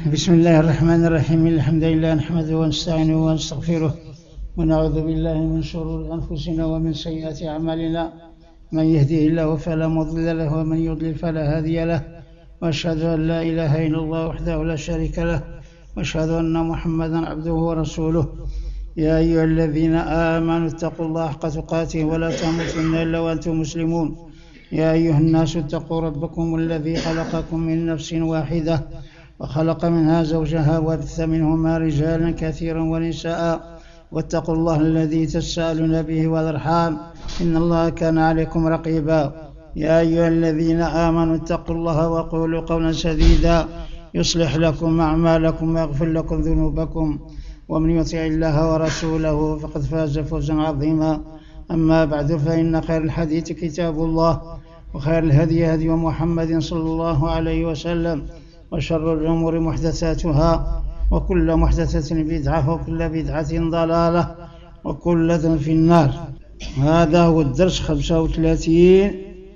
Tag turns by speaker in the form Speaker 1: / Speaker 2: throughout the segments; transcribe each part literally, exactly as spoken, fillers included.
Speaker 1: بسم الله الرحمن الرحيم. الحمد لله نحمده ونستعينه ونستغفره ونعوذ بالله من شرور أنفسنا ومن سيئات أعمالنا. من يهده الله فلا مضل له ومن يضلل فلا هادي له، وأشهد أن لا إله إلا الله وحده لا شريك له، وأشهد أن محمدا عبده ورسوله. يا أيها الذين آمنوا اتقوا الله حق تقاته ولا تموتن إلا وأنتم مسلمون. يا أيها الناس اتقوا ربكم الذي خلقكم من نفس واحدة وخلق منها زوجها وبث منهما رجالا كثيرا ونساء، واتقوا الله الذي تساءلون به والأرحام إن الله كان عليكم رقيبا. يا أيها الذين آمنوا اتقوا الله وقولوا قولا سديدا يصلح لكم أعمالكم ويغفر لكم ذنوبكم، ومن يطع الله ورسوله فقد فاز فوزا عظيما. أما بعد، فإن خير الحديث كتاب الله، وخير الهدي هدي محمد صلى الله عليه وسلم، وشر الأمور محدثاتها، وكل محدثة بدعة، وكل بدعة ضلالة، وكل ضلالة في النار. هذا هو الدرس خمسة وثلاثين.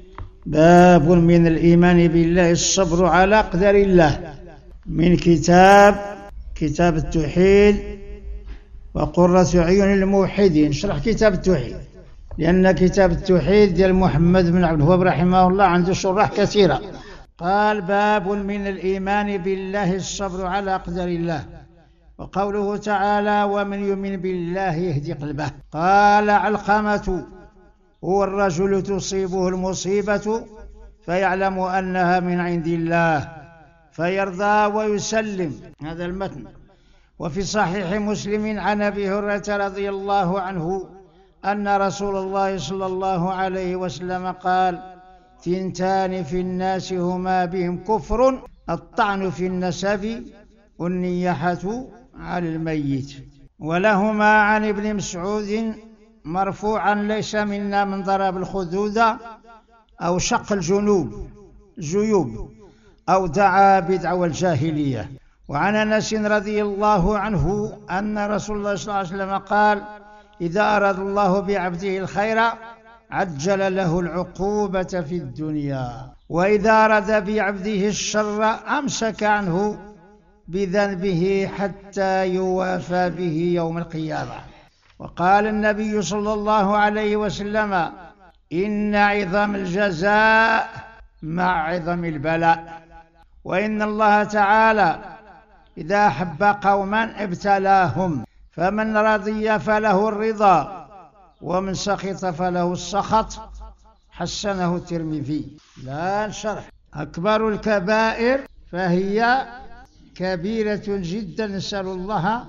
Speaker 1: باب من الإيمان بالله الصبر على قدر الله، من كتاب كتاب التوحيد وقرة عيون الموحدين. نشرح كتاب التوحيد لأن كتاب التوحيد ديال محمد بن عبد الوهاب رحمه الله عنده شراح كثيرة. قال: باب من الإيمان بالله الصبر على قدر الله. وقوله تعالى: ومن يؤمن بالله يهدي قلبه. قال علقمة: هو الرجل تصيبه المصيبة فيعلم أنها من عند الله فيرضى ويسلم. هذا المتن. وفي صحيح مسلم عن أبي هريرة رضي الله عنه أن رسول الله صلى الله عليه وسلم قال: ثنتان في الناس هما بهم كفر: الطعن في النسب والنياحة على الميت. ولهما عن ابن مسعود مرفوعا: ليس منا من ضرب الخدود أو شق الجنوب جيوب أو دعا بدعوى الجاهلية. وعن أنس رضي الله عنه أن رسول الله صلى الله عليه وسلم قال: إذا أراد الله بعبده الخير عجل له العقوبة في الدنيا، وإذا أراد بعبده الشر أمسك عنه بذنبه حتى يوافى به يوم القيامة. وقال النبي صلى الله عليه وسلم: إن عظم الجزاء مع عظم البلاء، وإن الله تعالى إذا أحب قوما ابتلاهم، فمن رضي فله الرضا ومن سخط فله السخط. حسنه الترمذي. لا شرح. أكبر الكبائر فهي كبيرة جدا، نسأل الله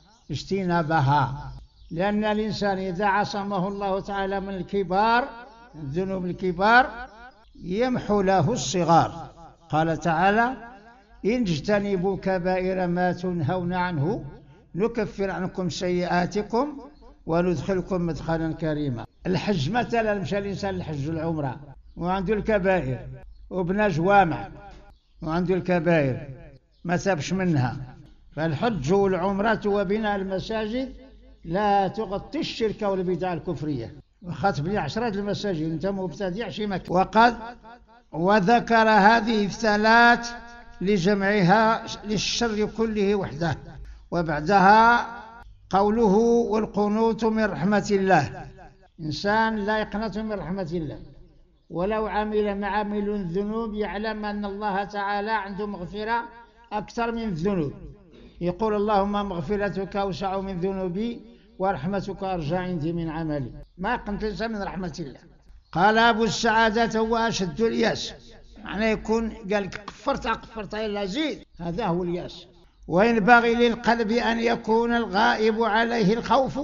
Speaker 1: اجتنابها، لأن الإنسان إذا عصمه الله تعالى من الكبار، الذنوب الكبار، يمحو له الصغار. قال تعالى: إن اجتنبوا كبائر ما تنهون عنه نكفر عنكم سيئاتكم وندخلكم مدخلا كريما. الحج مثلا، مشى الإنسان الحج العمرة وعنده الكبائر، وبنى جوامع وعنده الكبائر ما تابش منها. فالحج والعمرة وبناء المساجد لا تغطي الشرك والبدع الكفرية. وخاطب لي عشرة المساجد انت مبتدع شي مكان. وقد وذكر هذه الثلاث لجمعها للشر كله وحده. وبعدها قوله: والقنوط من رحمة الله. إنسان لا يقنط من رحمة الله، ولو عمل معامل الذنوب يعلم أن الله تعالى عنده مغفرة أكثر من الذنوب. يقول: اللهم مغفرتك أوسع من ذنوبي ورحمتك أرجى عندي من عملي. ما يقنط الإنسان من رحمة الله. قال أبو السعادة: هو أشد الياس. معناه يكون قال كفرت كفرت إلا زيد، هذا هو الياس. وينبغي للقلب أن يكون الغائب عليه الخوف.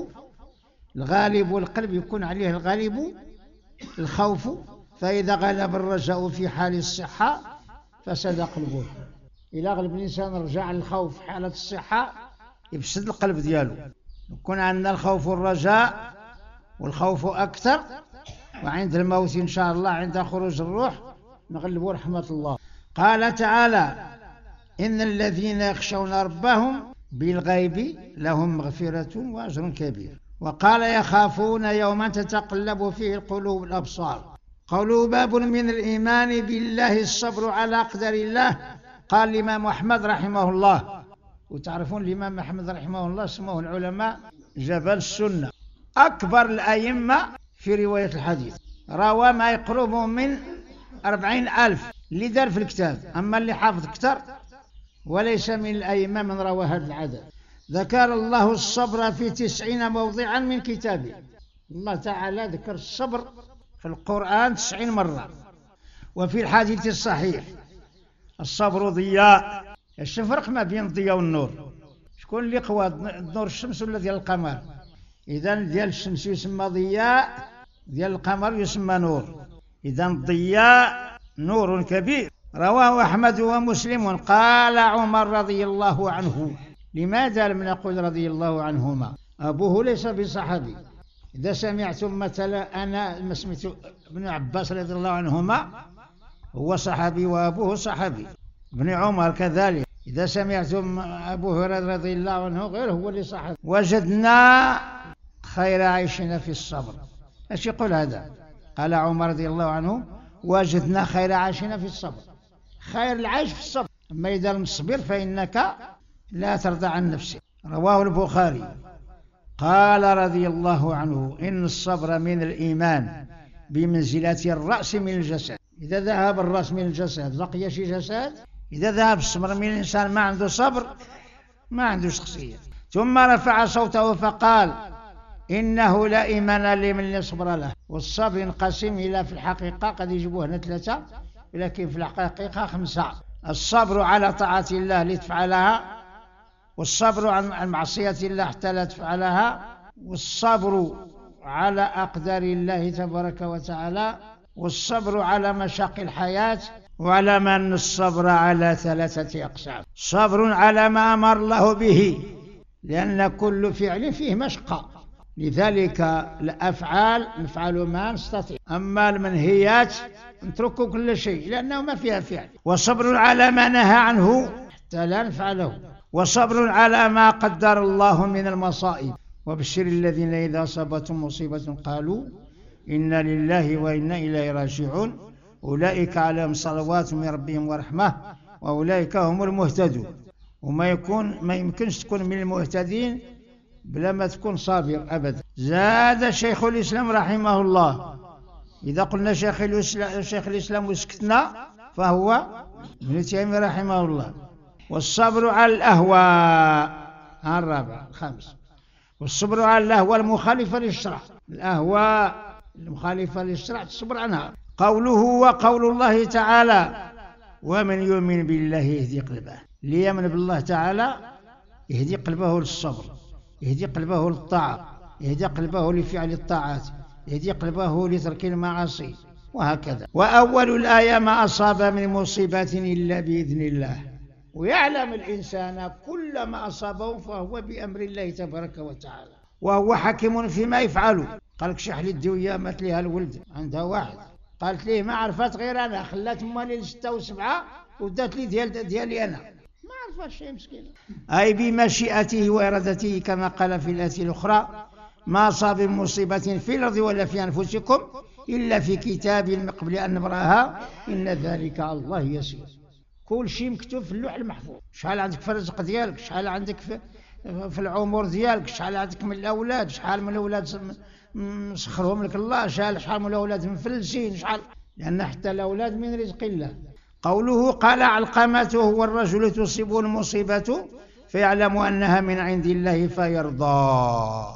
Speaker 1: الغالب القلب يكون عليه الغالب الخوف، فإذا غلب الرجاء في حال الصحة فسد قلبه. إذا غلب الإنسان رجع الخوف حالة الصحة يفسد القلب دياله. يكون عندنا الخوف والرجاء، والخوف أكثر، وعند الموت إن شاء الله عند خروج الروح نغلب رحمة الله. قال تعالى: إن الذين يخشون ربهم بالغيب لهم مغفرة وأجر كبير. وقال: يخافون يوما تتقلب فيه القلوب والأبصار. قوله: باب من الإيمان بالله الصبر على قدر الله. قال الإمام أحمد رحمه الله، وتعرفون الإمام أحمد رحمه الله اسمه العلماء جبل السنة، أكبر الأئمة في رواية الحديث، روى ما يقرب من أربعين ألف اللي دار في الكتاب، أما اللي حافظ كتر وليس من الأئمة من روى هذا العدد. ذكر الله الصبر في تسعين موضعا من كتابه، الله تعالى ذكر الصبر في القرآن تسعين مرة. وفي الحديث الصحيح الصبر ضياء. ايش الفرق ما بين الضياء والنور؟ شكون اللي قوى، نور الشمس ولا ديال القمر؟ إذا ديال الشمس يسمى ضياء، ديال القمر يسمى نور. إذا الضياء نور كبير. رواه أحمد ومسلم. قال عمر رضي الله عنه، لماذا لم نقل رضي الله عنهما؟ أبوه ليس بصحابي. إذا سمعتم مثلا أنا ما سمعت ابن عباس رضي الله عنهما هو صحابي وأبوه صحابي، ابن عمر كذلك. إذا سمعتم أبو هريرة رضي الله عنه غير هو اللي صحابي. وجدنا خير عيشنا في الصبر. ايش يقول هذا؟ قال عمر رضي الله عنه وجدنا خير عيشنا في الصبر، خير العيش في الصبر. أما إذا لم تصبر فإنك لا ترضى عن نفسك. رواه البخاري. قال رضي الله عنه إن الصبر من الإيمان بمنزلة الرأس من الجسد. إذا ذهب الرأس من الجسد بقي شي جسد. إذا ذهب الصبر من الإنسان ما عنده صبر ما عنده شخصية. ثم رفع صوته فقال إنه لا إيمان لمن لا صبر له. والصبر ينقسم إلى في الحقيقة قد يجيبوه هنا ثلاثة، ولكن في الحقيقة خمسة. الصبر على طاعة الله لتفعلها، والصبر عن معصية الله حتى لا تفعلها، والصبر على أقدار الله تبارك وتعالى، والصبر على مشاق الحياة. واعلم أن الصبر على ثلاثة أقسام: صبر على ما أمر الله به، لأن كل فعل فيه مشقة، لذلك الأفعال نفعل ما نستطيع، أما المنهيات نترك كل شيء لأنه ما فيها فعل. وصبر على ما نهى عنه حتى لا نفعله، وصبر على ما قدر الله من المصائب. وبشر الذين إذا أصابتهم مصيبة قالوا إنا لله وإنا إليه راجعون أولئك عليهم صلوات من ربهم ورحمة وأولئك هم المهتدون. وما يكون ما يمكنش تكون من المهتدين بلا ما تكون صابر أبدا. زاد شيخ الإسلام رحمه الله، إذا قلنا شيخ الإسلام, شيخ الإسلام وسكتنا فهو ابن تيمية رحمه الله. والصبر على الأهواء الرابع الخامس. والصبر على الأهواء المخالفة للشرع، الأهواء المخالفة للشرع تصبر عنها. قوله وقول الله تعالى ومن يؤمن بالله يهدي قلبه. ليؤمن بالله تعالى يهدي قلبه للصبر، يهدي قلبه للطاعة، يهدي قلبه لفعل الطاعات، يهدي قلبه لترك المعاصي، وهكذا. وأول الآية ما أصاب من مصيبة إلا بإذن الله. ويعلم الإنسان كل ما أصابه فهو بأمر الله تبارك وتعالى، وهو حكيم فيما يفعله. قال لك شحال الدوية مات لها الولد عندها واحد، قالت ليه ما عرفت غير أنا، خلات مالي ستة وسبعة ودات لي ديال ديالي أنا، ما عرفت شيء مسكينة. أي بمشيئته وإرادته كما قال في الآية الأخرى ما أصاب من مصيبة في الأرض ولا في أنفسكم إلا في كتاب من قبل أن نبراها إن ذلك على الله يسير. كل شيء مكتوب في اللوح المحفوظ. شحال عندك في الرزق ديالك، شحال عندك في, في العمر ديالك، شحال عندك من الأولاد، شحال من الأولاد مسخرهم لك الله، شحال شحال من الأولاد مفلسين، شحال، لأن حتى الأولاد من رزق الله. قوله قال علقمة هو الرجل تصيبه المصيبة فيعلم أنها من عند الله فيرضى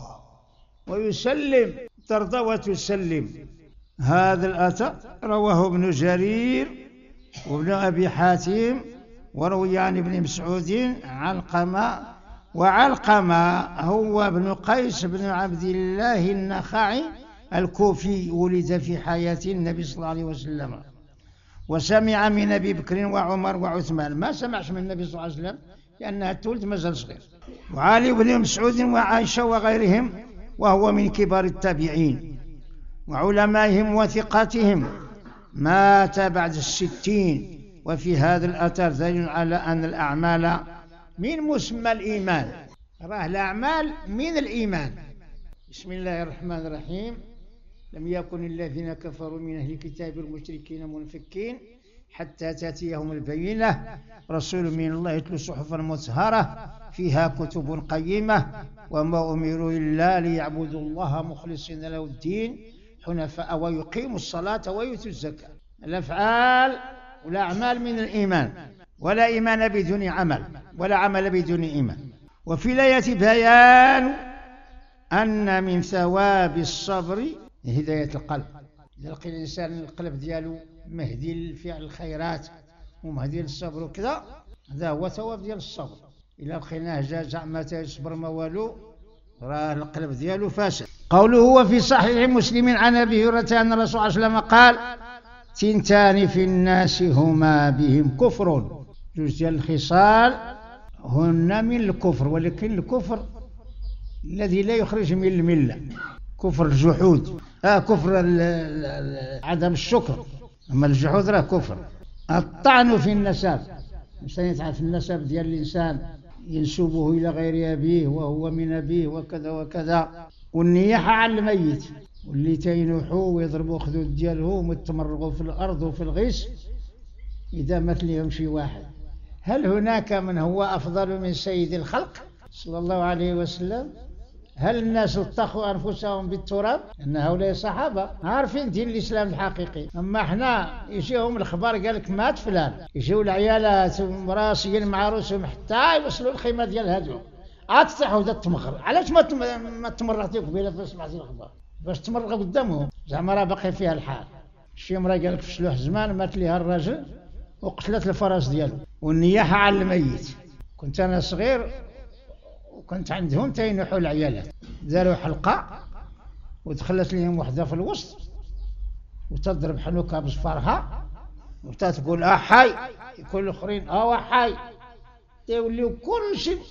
Speaker 1: ويسلم. ترضى وتسلم. هذا الأثر رواه ابن جرير وابن أبي حاتم وروي عن ابن مسعود علقمة. وعلقمة هو ابن قيس بن عبد الله النخعي الكوفي، ولد في حياة النبي صلى الله عليه وسلم، وسمع من أبي بكر وعمر وعثمان، ما سمعش من النبي صلى الله عليه وسلم لأنها تولد مازال صغير، وعلي بن مسعود وعائشة وغيرهم، وهو من كبار التابعين وعلمائهم وثقاتهم، مات بعد الستين. وفي هذا الأثر دليل على أن الأعمال من مسمى الإيمان، راه الأعمال من الإيمان. بسم الله الرحمن الرحيم. لم يكن الذين كفروا من أهل الكتاب والمشركين منفكين حتى تأتيهم البينة، رسول من الله يتلو صحفا مطهرة فيها كتب قيمة، وما أمروا إلا ليعبدوا الله مخلصين له الدين حنفاء ويقيموا الصلاة ويؤتوا الزكاة. الأفعال والأعمال من الإيمان، ولا إيمان بدون عمل، ولا عمل بدون إيمان. وفي الآية بيان أن من ثواب الصبر هداية القلب. إذا لقي الإنسان القلب ديالو مهدي لفعل الخيرات ومهدي للصبر وكذا، هذا هو ثواب ديال الصبر. إلا لقيناه جا زعما تيصبر ما والو، راه القلب ديالو فاسد. قوله وفي صحيح مسلم عن أبي هريرة أن الرسول صلى الله عليه وسلم قال: ثنتان في الناس هما بهم كفر. جوج ديال الخصال هن من الكفر، ولكن الكفر الذي لا يخرج من الملة، كفر الجحود، آه كفر عدم الشكر، أما الجحود راه كفر. الطعن في النسب، الإنسان يطعن في النسب ديال الإنسان، ينسبه إلى غير أبيه وهو من أبيه وكذا وكذا. والنياحة على الميت، واللي تينوحوا ويضربوا خدود ديالهم ويتمرغوا في الأرض وفي الغيس إذا مات لهم شي واحد. هل هناك من هو أفضل من سيد الخلق صلى الله عليه وسلم؟ هل الناس التقوا أنفسهم بالتراب؟ أن هؤلاء الصحابة عارفين دين الإسلام الحقيقي. أما احنا يجيهم الخبر قال لك مات فلان، يجيو العيالات مراسيين مع رؤوسهم حتى يوصلوا الخيمة ديال هادو، عاد تفتحوا ذا التمغر. علاش ما ما تمرغتي قبيله فاش سمعتي الخبر؟ باش تمرغ قدامهم، زعما راه باقي فيها الحال. شي مرة قال لك في شلوح زمان مات ليها الرجل وقتلت الفرس ديالو. والنياحة على الميت. كنت أنا صغير وكنت عندهم تينوحوا العيالات، داروا حلقة ودخلت لهم وحدة في الوسط وتضرب حنوكها بصفارها وتتقول اه حي، يقول الاخرين اه حي، يوليو كل شيء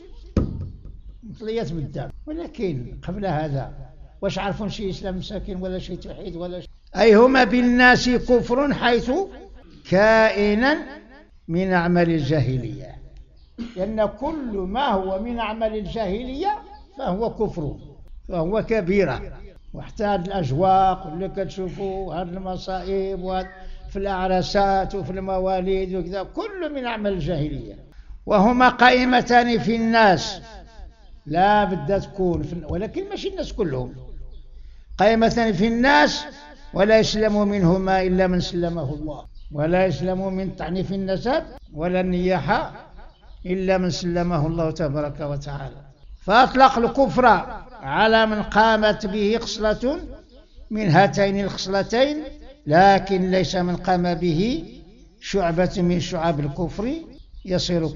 Speaker 1: مطليات بالدم. ولكن قبل هذا واش عرفون شي اسلام مساكين ولا شي توحيد ولا شي؟ اي هما بالناس كفر حيث كائنا من اعمال الجاهليه، لأن كل ما هو من أعمال الجاهلية فهو كفر، فهو كبيرة. وحتى هذه الأجواق اللي كتشوفوا، هذه المصائب في الأعراسات وفي المواليد وكذا، كل من أعمال الجاهلية. وهما قائمتان في الناس، لا بد تكون في، ولكن ماشي الناس كلهم. قائمتان في الناس ولا يسلم منهما إلا من سلمه الله، ولا يسلم من طعن في النسب ولا النياحة إلا من سلمه الله تبارك وتعالى. فأطلق الكفر على من قامت به خصلة من هاتين الخصلتين، لكن ليس من قام به شعبة من شعب الكفر يصير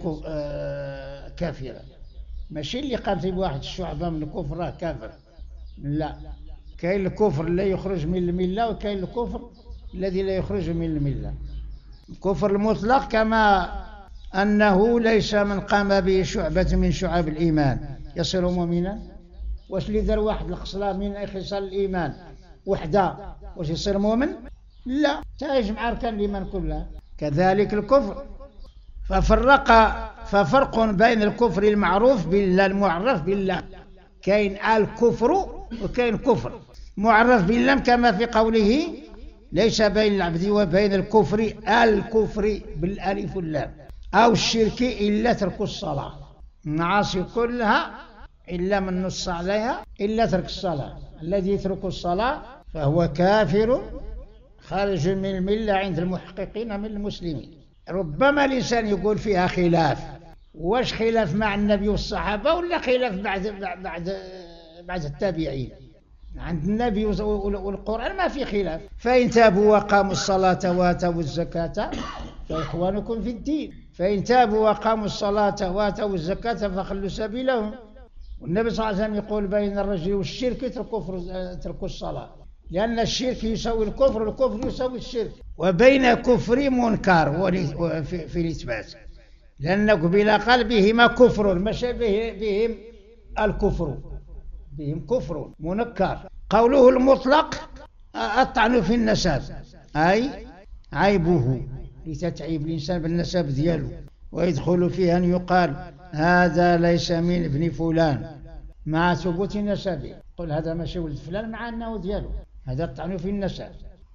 Speaker 1: كافرا. ماشي اللي قام بواحد الشعبة من الكفر كافر، لا. كاين الكفر اللي يخرج من الملة، وكاين الكفر الذي لا يخرج من الملة. الكفر المطلق كما أنه ليس من قام به شعبة من شعب الإيمان يصير مؤمنا. واش اللي دار واحد الخصلة من خصال الإيمان وحده واش يصير مؤمن؟ لا، تجمع أركان الإيمان كلها. كذلك الكفر. ففرق ففرق بين الكفر المعروف بالله المعرف بالله. كاين الكفر وكاين كفر معرف بالله، كما في قوله ليس بين العبد وبين الكفر الكفر بالالف واللام، أو الشرك إلا ترك الصلاة. المعاصي كلها إلا من نص عليها إلا ترك الصلاة. الذي يترك الصلاة فهو كافر خارج من الملة عند المحققين من المسلمين. ربما الإنسان يقول فيها خلاف، واش خلاف مع النبي والصحابة ولا خلاف بعد بعد بعد التابعين؟ عند النبي والقرآن ما في خلاف. فإن تابوا وقاموا الصلاة واتوا الزكاة فإخوانكم في الدين، فإن تابوا وقاموا الصلاة واتوا الزكاة فخلوا سبيلهم. والنبي صلى الله عليه وسلم يقول بين الرجل والشرك ترك الصلاة، لأن الشرك يساوي الكفر والكفر يساوي الشرك، وبين كفر منكر في الإثبات، لأن قبل قال بهما كفر، ماشي بهم الكفر، بهم كفر منكر. قوله المطلق الطعن في النسب، أي عيبه لتتعيب الإنسان بالنسب دياله، ويدخل فيها أن يقال هذا ليس من ابن فلان مع ثبوت نسبه. قل هذا ماشي ولد فلان مع أنه دياله، هذا الطعن في النسب.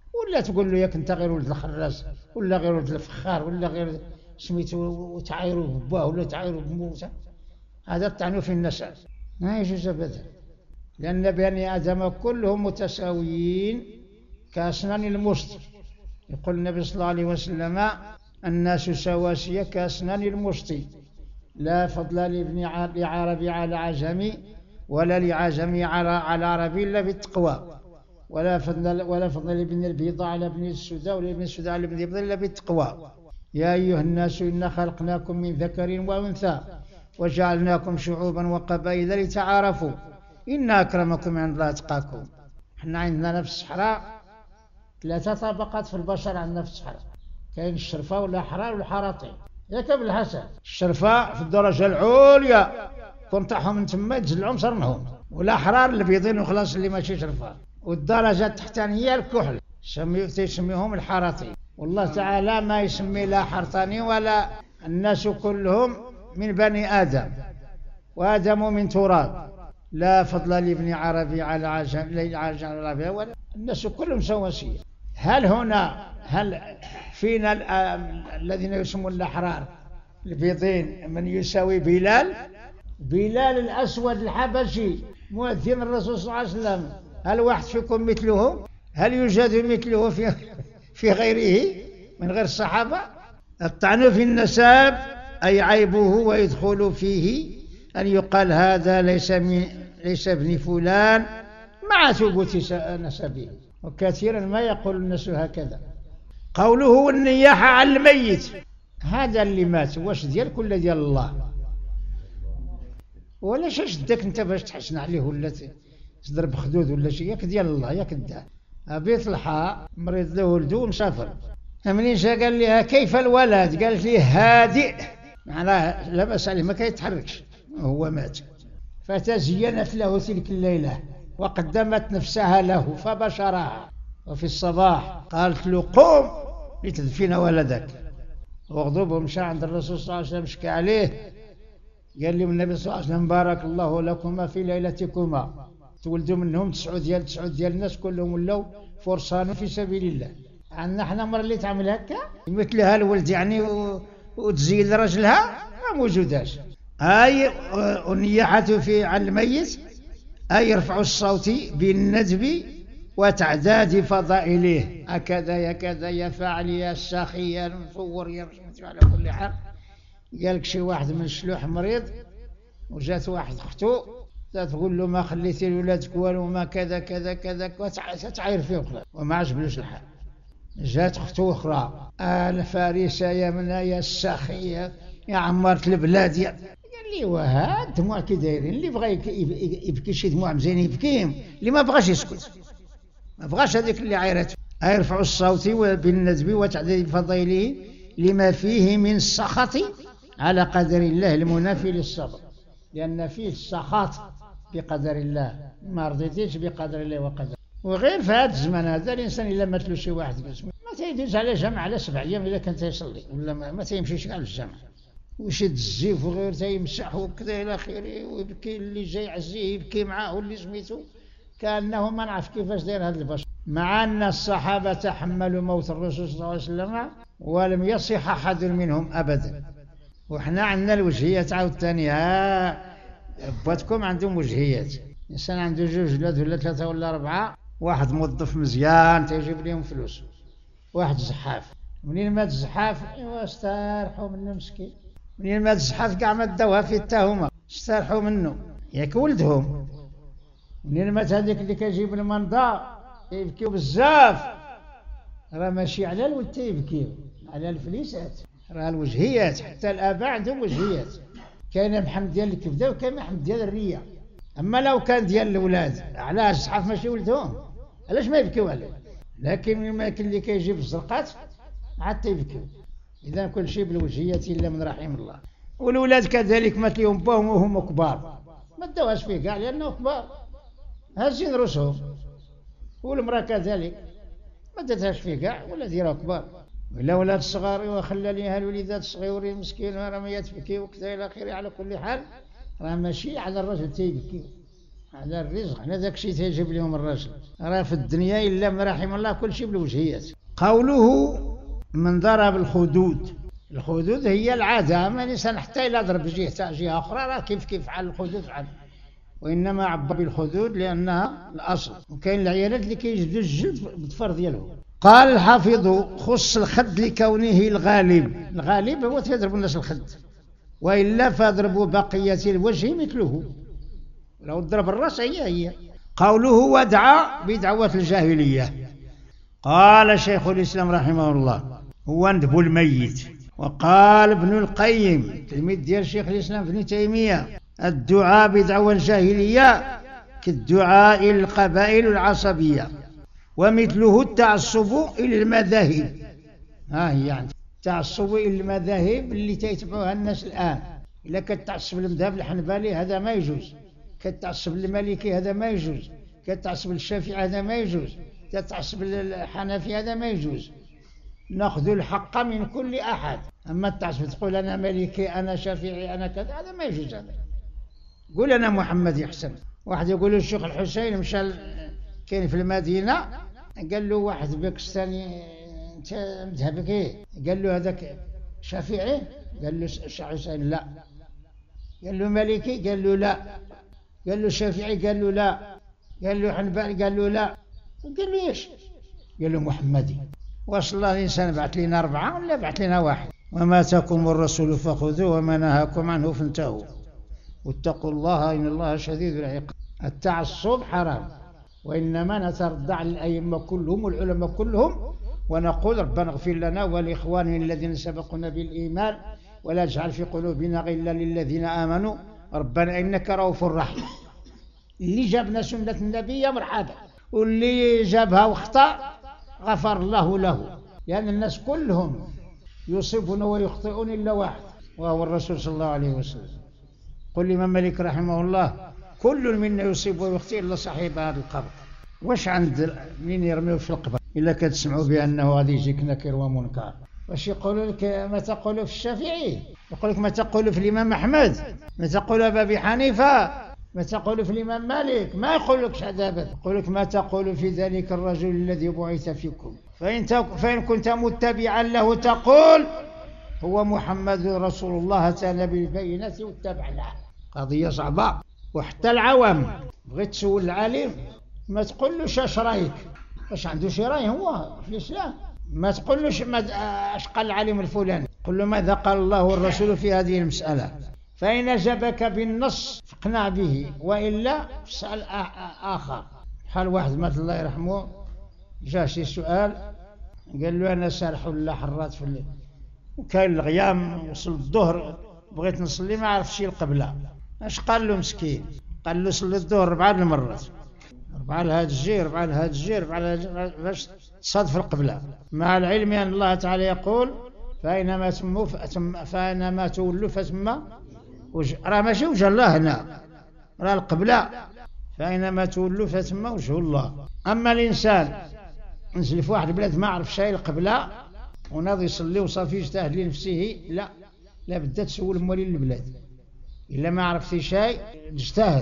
Speaker 1: ولا تقول له ياك انت غير ولد الخراس ولا غير ولد الفخار ولا غير سميتو وتعايروا بباه ولا تعايروا بموسى. هذا الطعن في النسب ما يجوز ابدا، لان بني ادم كلهم متساويين كاسنان المشط. يقول النبي صلى الله عليه وسلم الناس سواسية كاسنان المشط، لا فضل لابن عربي على عجمي ولا لعجمي على عربي الا بالتقوى، ولا فضل ولا فضل لابن البيضاء على ابن السوداء ولا ابن السوداء على ابن البيضاء الا بالتقوى. يا ايها الناس انا خلقناكم من ذكر وانثى وجعلناكم شعوبا وقبائل لتعارفوا ان اكرمكم عند الله اتقاكم. احنا عندنا في الصحراء ثلاثه طبقات في البشر، عندنا في الصحراء كاين الشرفاء والاحرار والحراطي. ياك ابن الحسن، الشرفاء في الدرجه العليا تنطحهم من تما تجلعهم صرنهم، والاحرار البيضين وخلاص اللي ماشي شرفاء، والدرجه التحتانيه الكحل تسميهم الحراطي. والله تعالى ما يسمي لا حرطاني ولا، الناس كلهم من بني ادم وادم من تراب، لا فضل لابن عربي على عجم عربي ولا، الناس كلهم سواسية. هل هنا هل فينا الذين يسمون الأحرار البيضين من يساوي بلال؟ بلال الأسود الحبشي مؤذن الرسول صلى الله عليه وسلم، هل واحد فيكم مثله؟ هل يوجد مثله في في غيره من غير الصحابة؟ الطعن في النسب أي عيبه ويدخل فيه أن يقال هذا ليس من ليس ابن فلان مع ثبوت نسبه، وكثيرا ما يقول الناس هكذا. قوله والنياحة على الميت، هذا اللي مات واش ديالك ولا ديال الله؟ ولا شدك انت باش تحسن عليه ولا تضرب خدود ولا شيء؟ ياك ديال الله ياك داه. ابي طلحه مريض له ولده ومسافر، منين جا قال لها كيف الولد؟ قالت لي هادئ، معناه لا باس عليه ما كيتحركش وهو مات. فتزينت له تلك الليله وقدمت نفسها له فبشرها، وفي الصباح قالت له قم لتدفن ولدك. وغضب ومشى عند الرسول صلى الله عليه وسلم شكى عليه، قال لهم النبي صلى الله عليه وسلم بارك الله لكما في ليلتكما، تولدوا منهم تسعود ديال تسعود ديال الناس كلهم ولاو فرسان في سبيل الله. عندنا حنا مرة اللي تعمل هكا مثلها الولد يعني وتزيد رجلها ما موجوداش. اي النياحة في على الميت اي يرفع الصوت بالندب وتعداد فضائله، هكذا يا كذا يا فاعل يا الساخي يا المصور يا مش على كل حال. قالك شي واحد من الشلوح مريض وجات واحد اختو تقول له ما خليتي لولادك والو ما كذا كذا كذا، وتعاير فيه وخلاص وما عجبلوش الحال. جات اختو اخرى الفارسه يا منا يا الساخي يا عمارة البلاد يا، قال لي وهاد دموع كي دايرين، اللي بغى يبكي شي دموع مزيان يبكيهم، اللي ما بغاش يسكت ما بغاش هذيك اللي عايرته. يرفع الصوت بالندب وتعديل فضيله لما فيه من السخط على قدر الله المنافي للصبر، لأن فيه السخط بقدر الله، ما رضيتيش بقدر الله وقدر. وغير في هذا الزمان هذا الإنسان إلا مات له شي واحد ما تيدوز على جمع على سبع أيام إذا كان تيصلي، ولا ما تيمشيش على الجمع ويشد الزيف وغير تيمسح وكذا إلى آخره، ويبكي اللي جاي يعزيه يبكي معاه واللي سميتو، كأنه ما نعرف كيفاش داير هذا البشر. مع أن الصحابة تحملوا موت الرسول صلى الله عليه وسلم ولم يصح أحد منهم أبدا. وإحنا عندنا الوجهيات عاوتاني، ها باتكم عندهم وجهيات، إنسان عنده جوج ولاد ولا ثلاثة ولا أربعة، واحد موظف مزيان تيجيب لهم فلوس، واحد زحاف، منين مات الزحاف ايوا استرحوا منه مسكين، منين مات الزحاف كاع ما داوها في التهمة استرحوا منه ياك ولدهم. منين مات هذيك اللي كيجيب المنضى يبكيو بزاف، راه ماشي على الولد تيبكيو على الفليسات، راه الوجهيات، حتى الآباء عندهم وجهيات، كاين محمد ديال الكبده وكاين محمد ديال الريه. اما لو كان ديال الاولاد علاش الصحاف ماشي ولدهم علاش ما يبكيو عليه؟ لكن ما كاين اللي كيجيب الزرقات عاد تيبكيو. اذا كل شيء بالوجهيات الا من رحم الله. والولاد كذلك مات لهم باهم وهم كبار ما داوهاش فيه كاع لانه كبار هازين راسهم، والمراه كذلك ما داتهاش فيه كاع ولا ديرها كبار. ولا ولاد الصغار وخلى ليها الوليدات الصغيورين مسكين راه ما يتبكي وكذا الى اخره. على كل حال راه ماشي على الرجل تيبكي، هذا الرزق، هذا داك الشيء تيجيب لهم الرجل، راه في الدنيا إلا من رحم الله كل شيء بالوجهيات. قوله من ضرب الخدود، الخدود هي العادة، أما الإنسان حتى إلا ضرب جهة جهة أخرى راه كيف كيف على الخدود فعل، وإنما عبر بالخدود لأنها الأصل. وكاين العيالات اللي كيجبدوا الجلد بالضفر ديالهم. قال الحافظ خص الخد لكونه الغالب، الغالب هو تيضرب الناس الخد، وإلا فاضربوا بقية الوجه مثله، لو ضرب الرأس هي هي. قوله ودعا بدعوة الجاهلية، قال شيخ الإسلام رحمه الله هو ندب الميت. وقال ابن القيم تلميذ ديال شيخ الإسلام ابن تيمية الدعاء بدعوى الجاهلية كالدعاء القبائل العصبية، ومثله التعصب إلى المذاهب. ها هي يعني التعصب إلى المذاهب اللي تيتبعوها الناس الآن. إلا كتعصب للمذهب الحنبلي هذا ما يجوز، كتعصب للمالكي هذا ما يجوز، كتعصب للشافعي هذا ما يجوز، كتعصب للحنفي هذا ما يجوز. ناخذ الحق من كل أحد. أما التعصب تقول أنا مالكي أنا شافعي أنا كذا، هذا ما يجوز. هذا قول أنا محمد يحسن. واحد يقول له الشيخ الحسين مشى كاين في المدينة، قال له واحد باكستاني أنت مذهبك إيه؟ قال له هذاك شافعي؟ قال له الشيخ الحسين لا. قال له مالكي؟ قال له لا. قال له شافعي؟ قال له لا. قال له حنبلي؟ قال له لا. قال له ايش؟ قال له محمدي. وصل الله الإنسان بعث لنا أربعة ولا بعث لنا واحد؟ وما آتاكم الرسول فخذوه وما نهاكم عنه فانتهوا واتقوا الله إن الله شديد العقاب. التعصب حرام، وإنما نتردع على الأئمة كلهم والعلماء كلهم ونقول ربنا اغفر لنا ولإخواننا الذين سبقونا بالإيمان ولا تجعل في قلوبنا غلا للذين آمنوا ربنا إنك رؤوف رحيم. اللي جابنا سنة النبي مرحبا، واللي جابها واخطأ غفر الله له، لأن الناس كلهم يصيبون ويخطئون إلا واحد وهو الرسول صلى الله عليه وسلم. قل الإمام مالك رحمه الله كل منا يصيب ويخطئ إلا صاحب هذا القبر. واش عند مين يرميوه في القبر إلا كتسمعوا بأنه غادي يجيك نكر ومنكر؟ واش يقولوا لك ما تقولوا في الشافعي؟ يقول لك ما تقولوا في الإمام أحمد، ما تقولوا في أبي حنيفة، ما تقولوا في الإمام مالك، ما يقول لك هذا أبدا. يقول لك ما تقول في ذلك الرجل الذي بعث فيكم، فإن, فإن كنت متبعا له تقول هو محمد رسول الله أتانا بالبينة واتبع له. قضية صعبة. وحتى العوام بغيت تسول العالم ما تقولوش اش رايك، واش عنده شي راي هو في الإسلام، ما تقولوش اش قال العالم الفلاني، قل له ماذا قال الله والرسول في هذه المسألة، فإن أجابك بالنص فاقنع به وإلا فاسأل آخر. حال واحد مات الله يرحمه جاء شي سؤال قال له أنا سارح ولا حرات في الليل وكاين الغيام وصل الظهر بغيت نصلي ما عرفش القبلة، اش قال له مسكين؟ قال له صلي الظهر أربعة المرات، أربعة لهاد الجي أربعة لهاد الجي أربعة لهاد باش تصادف القبلة، مع العلم أن الله تعالى يقول فأينما تموا فأينما تولوا فثم وجه، راه ماشي وجه الله هنا، راه القبلة، فأينما تولوا فثم وجه الله. أما الإنسان نزل في واحد البلاد ما عرف شيء القبلة وناضي يصلي وصافي اجتهد لنفسه، لا لا بد تسول موالين البلاد، إلا ما عرفتي شيء اجتهد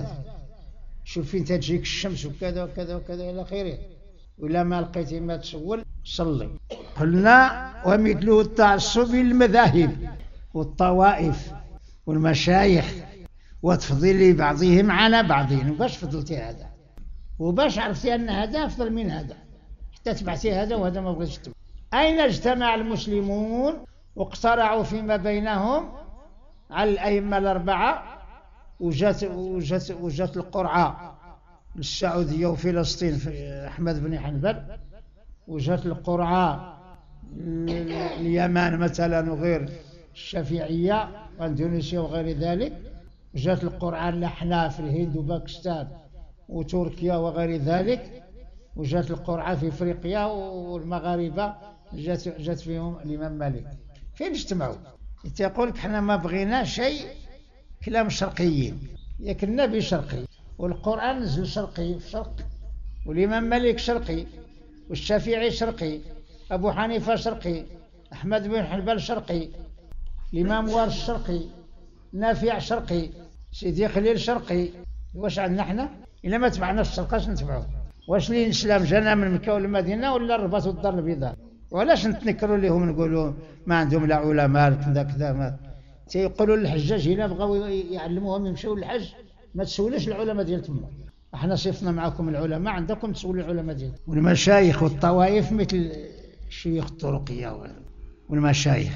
Speaker 1: شوف فين تجيك الشمس وكذا وكذا وكذا إلى آخره، ولا ما لقيتي ما تسول صلي. قلنا ومثله التعصب للمذاهب والطوائف والمشايخ وتفضيل بعضهم على بعضهم. وباش فضلتي هذا وباش عرفتي أن هذا أفضل من هذا حتى تبعتي هذا وهذا ما بغيتش تبع. أين اجتمع المسلمون واقترعوا فيما بينهم على الأئمة الأربعة، وجات وجات وجات القرعة للسعودية وفلسطين في أحمد بن حنبل، وجات القرعة اليمن مثلا وغير الشافعية واندونيسيا وغير ذلك، وجات القرعة الأحناف في الهند وباكستان وتركيا وغير ذلك، وجات القرعة في إفريقيا والمغاربة جات جات فيهم الإمام مالك. فين اجتمعوا؟ يقول لك احنا ما بغينا شيء كلام الشرقيين، ياك النبي شرقي والقرآن نزل شرقي في شرق، والإمام مالك شرقي والشافعي شرقي، أبو حنيفة شرقي، أحمد بن حنبل شرقي، الإمام وارث شرقي، نافع شرقي، سيدي خليل شرقي. واش عندنا احنا؟ إلا ما تبعناش الشرق اش نتبعوه؟ واش اللي الإسلام جانا من مكة والمدينة ولا الرباط والدار البيضاء؟ وعلاش نتنكروا لهم نقولوا ما عندهم لا علماء كذا كذا؟ ما تيقولوا للحجاج إلا بغاو يعلموهم يمشيو للحج ما تسولوش العلماء ديال تما، احنا صيفطنا معكم العلماء، عندكم تسولوا العلماء ديال. والمشايخ والطوائف مثل الشيوخ الطرقية والمشايخ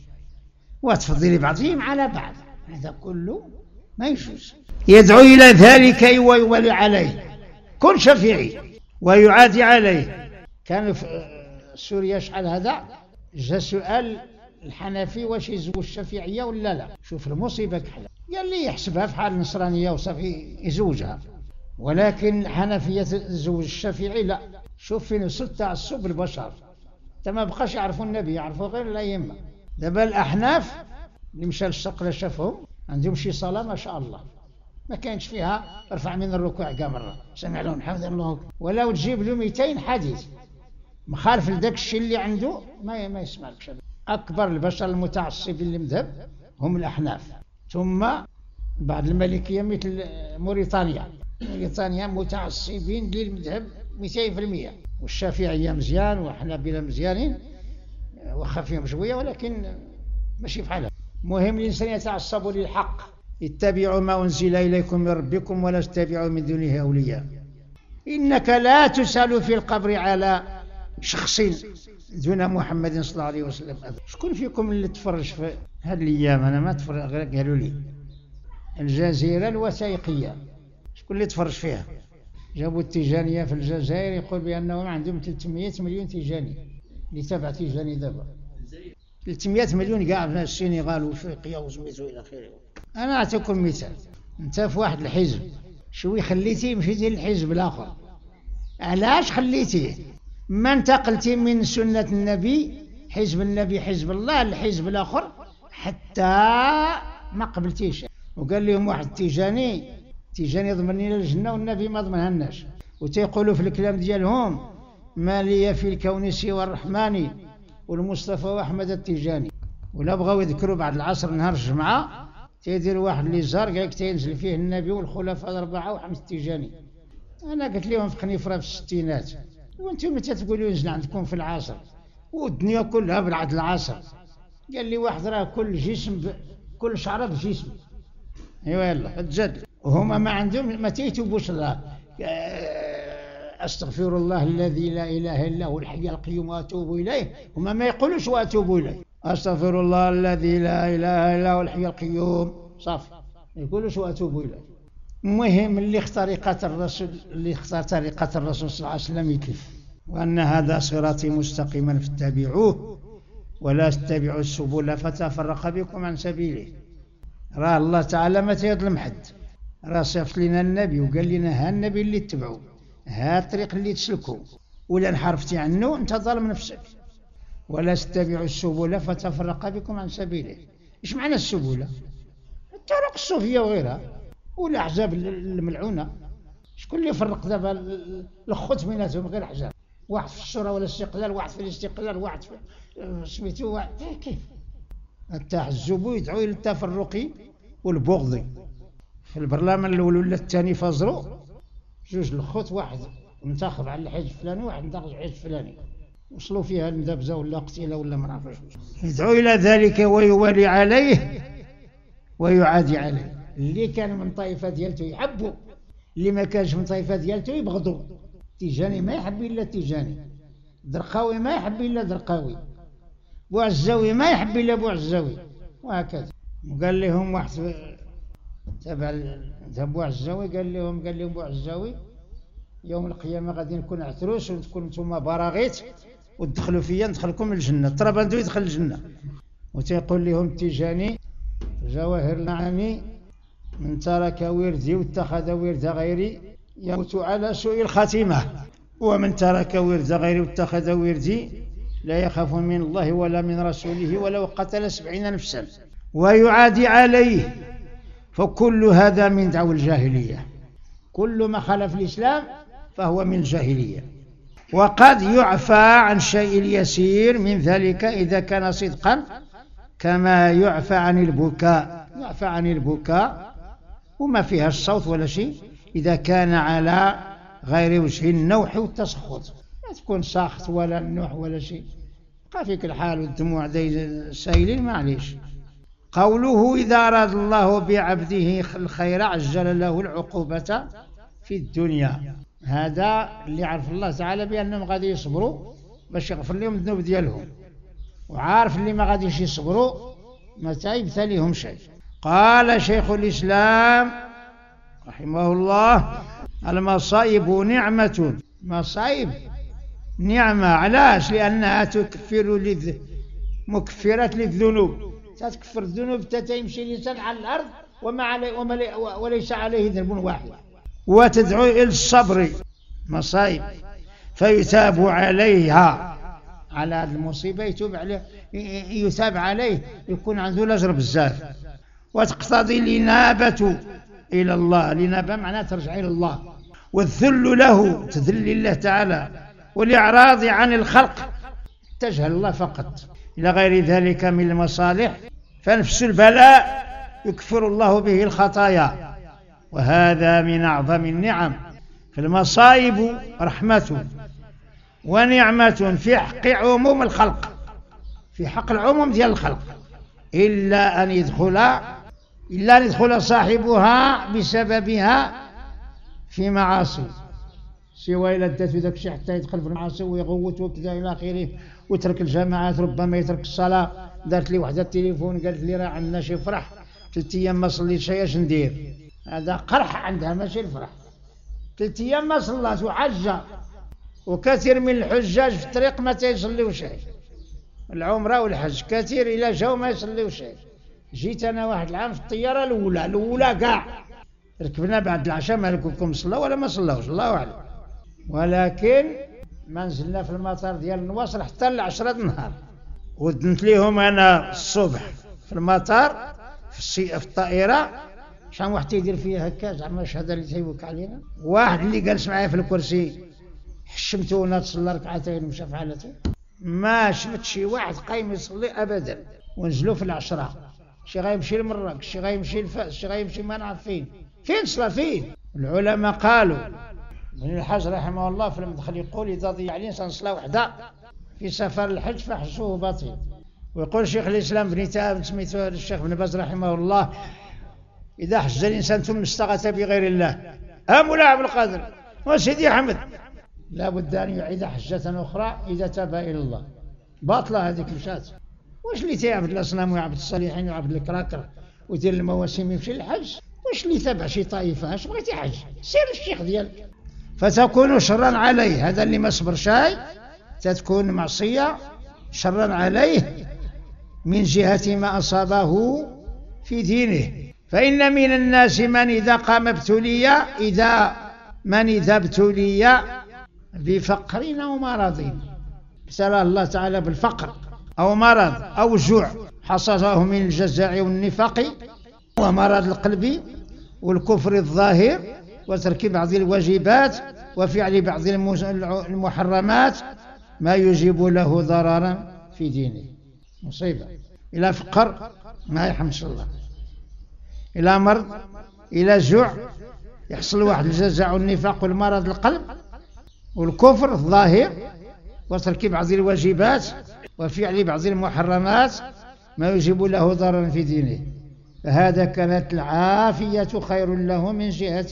Speaker 1: وتفضيل بعضهم على بعض، هذا كله ما يجوز. يدعو إلى ذلك ويولي عليه، كن شفيعي ويعادي عليه. كان في سوريا شحال هذا جا سؤال الحنفي واش يزوج الشافعية ولا لا، شوف المصيبة كحلة، قال لي يحسبها في حال النصرانية وصافي يزوجها، ولكن الحنفية تزوج الشافعي لا. شوف فين وصل تعصب البشر، حتى ما بقاش يعرفوا النبي، يعرفوا غير الأئمة. دابا الأحناف اللي مشى للشرق شافهم عندهم شي صلاة ما شاء الله ما كانش فيها ارفع من الركوع كاع مرة، سمع لهم الحمد لله، ولا تجيب له مئتين حديث مخالف لذاك الشيء اللي عنده ما ما يسمعلكش. أكبر البشر المتعصبين للمذهب هم الأحناف، ثم بعد المالكية مثل موريتانيا. موريتانيا متعصبين للمذهب مئتين بالمئة، والشافعية مزيان والحنابلة مزيانين واخا فيهم شوية ولكن ماشي بحالها. مهم الإنسان يتعصب للحق، اتبعوا ما أنزل إليكم من ربكم ولا تتبعوا من دونه أولياء، إنك لا تسأل في القبر على شخص دون محمد صلى الله عليه وسلم. شكون فيكم اللي تفرج في هذه الأيام؟ أنا ما تفرج، غير قالوا لي الجزيرة الوثائقية، شكون اللي تفرج فيها؟ جابوا التيجانية في الجزائر يقول بأنهم عندهم ثلاثمئة مليون تيجاني اللي تابع تيجاني دابا، ثلاثمئة مليون كاع في السنغال وافريقيا وسميتو الى اخره. انا اعطيكم مثال، انت في واحد الحزب شوي خليتي مشيتي للحزب الاخر، علاش خليتيه؟ ما انتقلتي من سنة النبي حزب النبي حزب الله للحزب الاخر حتى ما قبلتيش. وقال لهم واحد تيجاني تيجاني ضمني للجنة والنبي ما ضمنهالناش، وتيقولوا في الكلام ديالهم ما لي في الكون سوى الرحمن والمصطفى واحمد التيجاني. ولا بغاو يذكروا بعد العصر نهار الجمعه تيدير واحد اللي زار قال لك تينزل فيه النبي والخلفاء الاربعه وحمد التيجاني. انا قلت لهم في خنيفره في الستينات، وانتم متى تقولوا ينزل عندكم في العصر والدنيا كلها بعد العصر؟ قال لي واحد راه كل جسم ب... كل شعره بجسم. ايوا يلا تجد، وهما ما عندهم ما تيتوبوش الله. أستغفر الله الذي لا إله إلا هو الحي القيوم وأتوب إليه، هما ما يقولوش وأتوب إليه، أستغفر الله الذي لا إله إلا هو الحي القيوم صافي، ما يقولوش وأتوب إليه. المهم اللي اختار طريقة الرسول اللي اختار طريقة الرسول صلى الله عليه وسلم يكلف، وأن هذا صراطي مستقيما فاتبعوه ولا تتبعوا السبل فتفرق بكم عن سبيله. راه الله تعالى ما تيظلم حد، راه صيفط لنا النبي وقال لنا ها النبي اللي اتبعوه، ها الطريق اللي تسلكوا، ولا انحرفتي عنه انت ظالم نفسك. ولا تتبعوا السبل فتفرق بكم عن سبيله. ايش معنى السبل؟ الطرق الصوفيه وغيرها والاحزاب الملعونه. شكون اللي فرق دابا الخط بيناتهم؟ غير احزاب، واحد في الشورى والاستقلال، واحد في الاستقلال، واحد في سميتو واحد. كيف التحزب يدعو الى التفرق والبغض؟ في البرلمان الاول ولا الثاني فازروا جوج الخوت، واحد منتخب على الحزب الفلاني وواحد منتخب على الحزب الفلاني، وصلوا فيها المدابزه ولا قتيله ولا ما نعرفش. يدعو الى ذلك ويولي عليه ويعادي عليه. اللي كان من طائفه ديالته يحبوا، اللي ما كانش من طائفه ديالته يبغضوا. تيجاني ما يحب الا تيجاني، درقاوي ما يحب الا درقاوي، بوعزاوي ما يحب الا بوعزاوي، وهكذا. وقال لهم واحد تبع بوعزاوي قال لهم قال لهم بوعزاوي يوم القيامه غادي نكون عتروس وتكون نتوما براغيت وتدخلوا فيا ندخلكم الجنه، الطربندو يدخل الجنه. وتيقول لهم التيجاني جواهر المعاني من ترك وردي واتخذ ورد غيري يموت على سوء الخاتمه، ومن ترك ورد غيري واتخذ وردي لا يخاف من الله ولا من رسوله ولو قتل سبعين نفسا. ويعادي عليه. فكل هذا من دعوى الجاهلية، كل ما خالف الإسلام فهو من الجاهلية. وقد يعفى عن شيء اليسير من ذلك إذا كان صدقا، كما يعفى عن البكاء. يعفى عن البكاء وما فيها الصوت ولا شيء، إذا كان على غير وجه النوح والتسخط، ما تكون ساخط ولا النوح ولا شيء، بقى فيك الحال والدموع دي سايلين معليش. قوله إذا أراد الله بعبده الخير عجل له العقوبة في الدنيا، هذا اللي عرف الله تعالى بأنهم غادي يصبروا باش يغفر لهم الذنوب ديالهم، وعارف اللي ما غاديش يصبروا متى يبتليهم شيء. قال شيخ الإسلام رحمه الله: المصائب نعمة. مصائب نعمة، علاش؟ لأنها تكفر للذ... مكفرات للذنوب، تكفر الذنوب حتى يمشي الإنسان على الأرض وما علي وما لي... وليس عليه ذنب واحد، وتدعو إلى الصبر. مصائب فيتاب عليها، على هذه المصيبة يتوب عليه، يتاب عليه، يكون عنده الأجر بزاف. وتقتضي الإنابة إلى الله، الإنابة معناها ترجع إلى الله، والذل له، تذل لله تعالى، والإعراض عن الخلق، تجهل الله فقط، إلى غير ذلك من المصالح. فنفس البلاء يكفر الله به الخطايا، وهذا من أعظم النعم. فالمصائب رحمة ونعمة في حق عموم الخلق، في حق العموم ديال الخلق، إلا أن يدخل إلا أن يدخل صاحبها بسببها في معاصي، سواء إلى دات ذاك الشيء حتى يدخل في المعاصي ويغوت وكذا إلى آخره، ويترك الجماعات، ربما يترك الصلاة. دارت لي وحدة التليفون قالت لي راه عندنا شي فرح ثلاث أيام ما صليت شيء، اش ندير؟ هذا قرح عندها ماشي الفرح، ثلاث أيام ما صلات وحجة، وكثير من الحجاج في الطريق ما تيصليو شيء، العمرة والحج كثير إلى جاو ما يصليو شيء. جيت أنا واحد العام في الطيارة الأولى الأولى كاع، ركبنا بعد العشاء، ما لكم صلوا ولا ما صلوش الله أعلم، ولكن ما نزلنا في المطار ديال النواصر حتى العشرة النهار، ودنت ليهم أنا الصبح في المطار في, السي... في الطائرة، شحال واحد تيدير فيها هكا زعما الشهادة اللي تيوك علينا، واحد اللي جالس معايا في الكرسي حشمته وانا تصلى ركعتين ومشى في حالته، ما شفت شي واحد قايم يصلي أبدا. ونزلوا في العشرة، شي غيمشي لمراكش، شي غيمشي لفاس، شي غيمشي ما نعرف فين فين صلى فين. العلماء قالوا، ابن الحاج رحمه الله في المدخل يقول: إذا ضيع الإنسان صلاة وحدة في سفر الحج فحجه باطل. ويقول شيخ الإسلام ابن تيمية سميته الشيخ ابن باز رحمه الله: إذا حج الإنسان ثم استغاث بغير الله أم ولا عبد القادر وسيدي أحمد، لا بد أن يعيد حجة أخرى إذا تاب إلى الله، باطلة هذيك مشات. واش اللي تيعبد الأصنام ويعبد الصالحين ويعبد الكراكر ويدير المواسم يمشي للحج؟ واش اللي تابع شي طائفة؟ اش بغيتي حج؟ سير الشيخ ديالك. فتكون شرا عليه، هذا اللي ما صبر شيء تتكون معصية شرا عليه من جهة ما أصابه في دينه. فإن من الناس من إذا قام ابتلي إذا من إذا ابتلي بفقر أو مرض، ابتلاه الله تعالى بالفقر أو مرض أو جوع حصله من الجزع والنفاق ومرض القلب والكفر الظاهر وترك بعض الواجبات وفعل بعض المحرمات ما يجيب له ضررا في دينه، مصيبة. إلى فقر ما يحمش الله، إلى مرض، إلى جوع، يحصل واحد الجزع والنفاق والمرض القلب والكفر الظاهر وترك بعض الواجبات وفعل بعض المحرمات ما يجيب له ضررا في دينه، فهذا كانت العافية خير له من جهة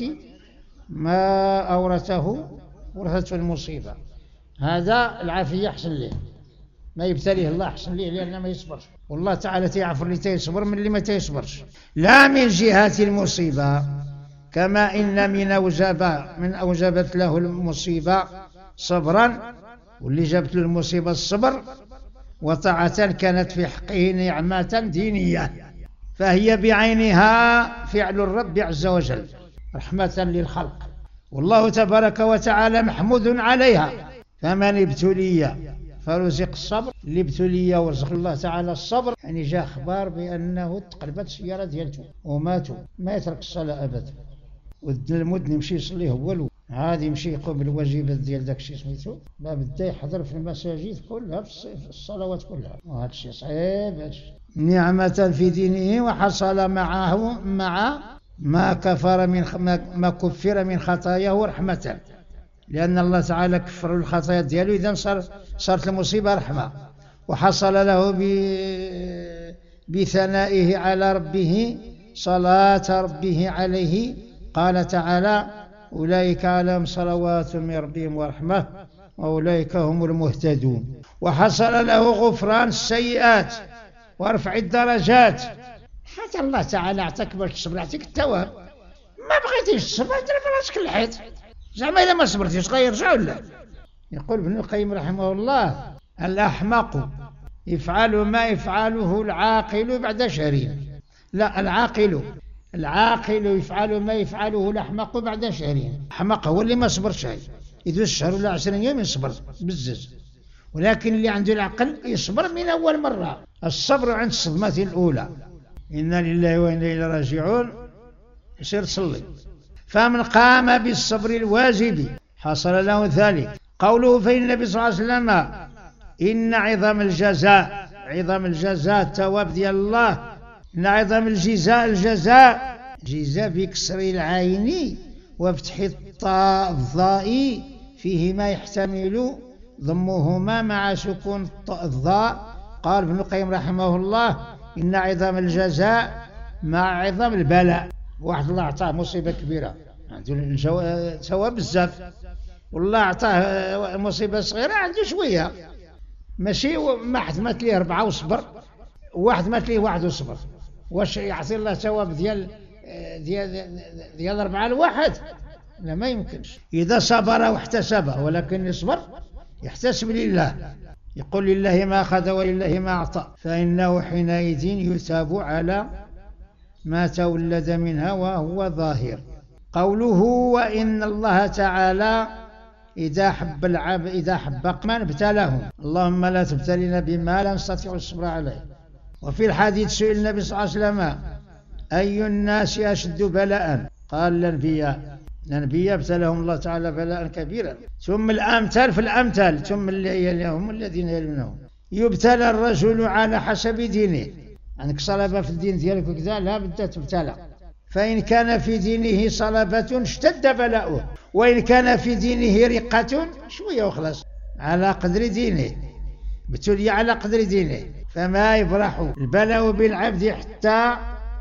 Speaker 1: ما أورثه ورثته المصيبة. هذا العافية أحسن له، ما يبتليه الله أحسن له، لأنه ما يصبرش، والله تعالى تيعفر اللي تيصبر من اللي ما تيصبرش. لا من جهة المصيبة، كما إن من أوجب من أوجبت له المصيبة صبرا، واللي جابت له المصيبة الصبر وطاعة كانت في حقه نعمة دينية، فهي بعينها فعل الرب عز وجل رحمة للخلق، والله تبارك وتعالى محمود عليها. فمن ابتلي فرزق الصبر، اللي ابتلي ورزق الله تعالى الصبر، يعني جاء أخبار بأنه تقلبت السيارة ديالته وماتوا، ما يترك الصلاة أبدا، والمدن يمشي يصلي هو الأول، عادي يمشي يقوم بالواجبات ديال داك الشيء سميتو، ما بدا يحضر في المساجد كلها في الصلوات كلها، وهذا الشيء صعيب. نعمة في دينه وحصل معه مع ما كفر من ما كفر من خطاياه رحمة، لأن الله تعالى كفر الخطايا ديالو، إذا صار صارت المصيبة رحمة. وحصل له بثنائه على ربه صلاة ربه عليه، قال تعالى: أولئك عليهم صلوات من ربهم ورحمة وأولئك هم المهتدون. وحصل له غفران السيئات ورفع الدرجات. حتى الله تعالى أعطاك باش تصبر، يعطيك الثواب. ما بغيتيش تصبر ضرب راسك الحيط، زعما إذا ما صبرتيش غيرجع ولا. يقول ابن القيم رحمه الله: الأحمق يفعل ما يفعله العاقل بعد شهرين. لا، العاقل العاقل يفعل ما يفعله الأحمق بعد شهرين. الأحمق هو اللي ما صبر شيء، يدوز شهر ولا عشرين يوم يصبر بزز، ولكن اللي عنده العقل يصبر من أول مرة. الصبر عند الصدمة الأولى. إنا لله وإنا إليه راجعون. يصير تصلي. فمن قام بالصبر الواجب حصل له ذلك. قوله: فإن النبي صلى الله عليه وسلم إن عظم الجزاء، عظم الجزاء الثواب ديال الله، إن عظم الجزاء الجزاء جزاء بكسر العين وفتح الطاء الضاء فيهما يحتمل ضمهما مع سكون الضاء. قال ابن القيم رحمه الله: إن عظم الجزاء مع عظم البلاء. واحد الله أعطاه مصيبة كبيرة عنده ثواب بزاف، والله أعطاه مصيبة صغيرة عنده شوية. ماشي واحد مات ليه أربعة وصبر، واحد مات ليه واحد وصبر، واش يعطي الله ثواب ديال ديال ديال أربعة لواحد؟ لا، ما يمكنش. إذا صبر واحتسب ولكن يصبر يحتسب لله، يقول: لله ما أخذ ولله ما أعطى، فإنه حينئذ يثاب على ما تولد منها وهو ظاهر. قوله: وإن الله تعالى إذا حب العبد إذا حب قوما ابتلاهم. اللهم لا تبتلنا بما لا نستطيع الصبر عليه. وفي الحديث سئل النبي صلى الله عليه وسلم: أي الناس أشد بلاء؟ قال: الأنبياء. الأنبياء ابتلاهم الله تعالى بلاء كبيرا، ثم الأمثال في الأمثال، ثم اللي هم الذين يلونهم. يبتلى الرجل على حسب دينه. عندك صلابة في الدين ديالك وكذا، لا بد تبتلى. فإن كان في دينه صلابة اشتد بلاؤه، وإن كان في دينه رقة شوية وخلاص، على قدر دينه، ابتلي على قدر دينه. فما يبرح البلاء بالعبد حتى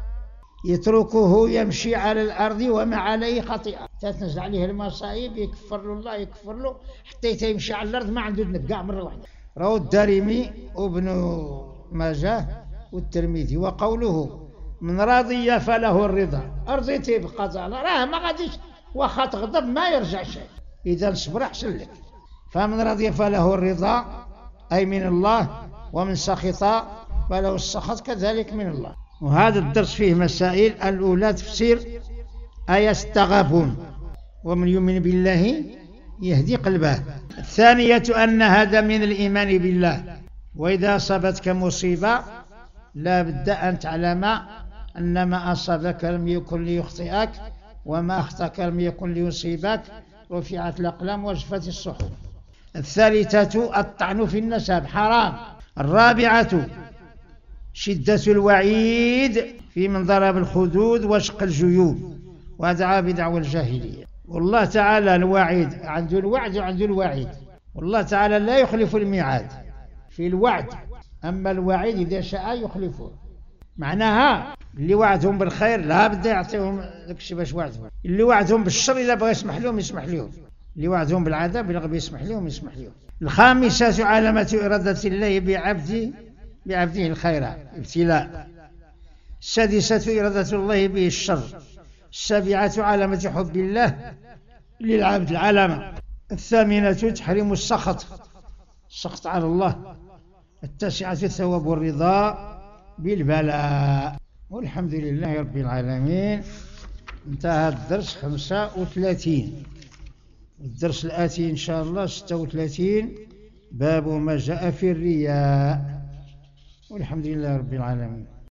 Speaker 1: يتركه يمشي على الأرض وما عليه خطيئة، تتنزل عليه المصائب يكفر له الله، يكفر له حتى يمشي على الأرض ما عنده ذنب كاع مرة واحدة. رواه الدارمي وابن ماجه والترمذي. وقوله: من رضي فله الرضا. أرضيتي بقضاء الله، راه ما غاديش واخا تغضب ما يرجع شيء، إذا صبر أحسن لك. فمن رضي فله الرضا أي من الله، ومن سخط فله السخط كذلك من الله. وهذا الدرس فيه مسائل. الأولى تفسير آية استغاثون: ومن يؤمن بالله يهدي قلبه. الثانية أن هذا من الإيمان بالله، وإذا أصابتك مصيبة لا بد أن تعلم أن ما أصابك لم يكن ليخطئك، وما أخطأك لم يكن ليصيبك. رفعت الأقلام وجفت الصحف. الثالثة الطعن في النسب حرام. الرابعة شدة الوعيد في من ضرب الخدود وشق الجيوب ودعا بدعوى الجاهلية. والله تعالى الوعيد عنده الوعد وعنده الوعيد، والله تعالى لا يخلف الميعاد في الوعد، أما الوعيد إذا شاء يخلفه. معناها اللي وعدهم بالخير لا بد يعطيهم داكشي باش وعدهم، اللي وعدهم بالشر إذا بغى يسمح لهم يسمح لهم، اللي وعدهم بالعذاب إذا بغى يسمح لهم يسمح لهم. الخامسة علامة إرادة الله بعبده بعبده الخير ابتلاء. السادسة إرادة الله به الشر. السابعة علامة حب الله للعبد العلامة. الثامنة تحريم السخط، السخط على الله. التاسعة الثواب والرضا بالبلاء. والحمد لله رب العالمين. انتهى الدرس خمسة وثلاثين. الدرس الآتي إن شاء الله ستة وثلاثين، باب ما جاء في الرياء. والحمد لله رب العالمين.